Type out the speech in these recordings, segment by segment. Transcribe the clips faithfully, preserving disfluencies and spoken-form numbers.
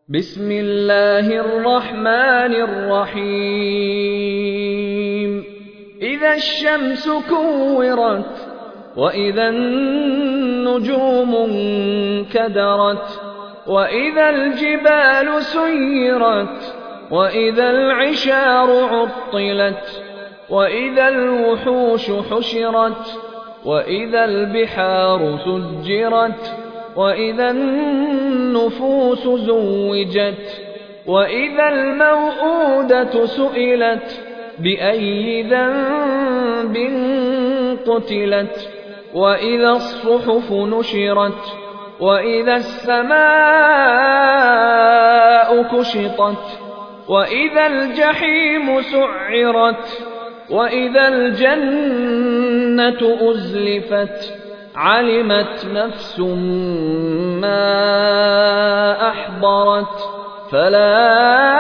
بسم الله الرحمن الرحيم إذا الشمس كورت وإذا النجوم انكدرت وإذا الجبال سيرت وإذا العشار عطلت وإذا الوحوش حشرت وإذا البحار سجرت وإذا النفوس زوجت وإذا الموءودة سئلت بأي ذنب قتلت وإذا الصحف نشرت وإذا السماء كشطت وإذا الجحيم سعرت وإذا الجنة أزلفت علمت نفس ما أحضرت فلا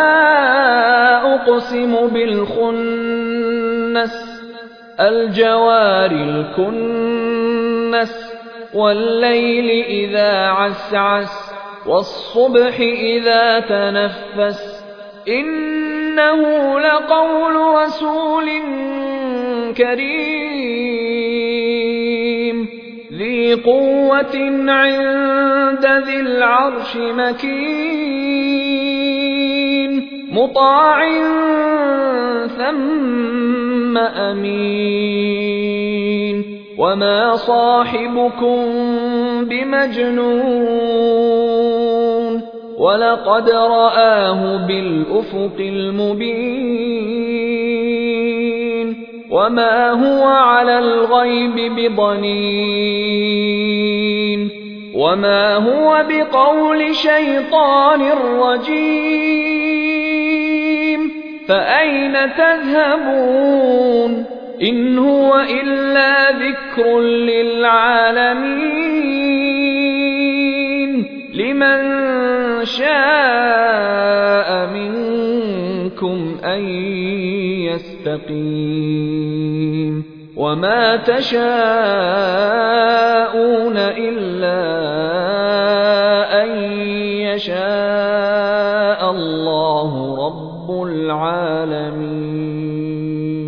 أقسم بالخنس الجوار الكنس والليل إذا عسعس والصبح إذا تنفس إنه لقول رسول كريم ذي قوة عند ذي العرش مكين مطاع ثم أمين وما صاحبكم بمجنون ولقد رآه بالأفق المبين وما هو على الغيب بضنين وما هو بقول شيطان رجيم فأين تذهبون إن هو إلا ذكر للعالمين لمن شاء منكم أن يستقيم وما تشاءون إلا أن يشاء الله رب العالمين.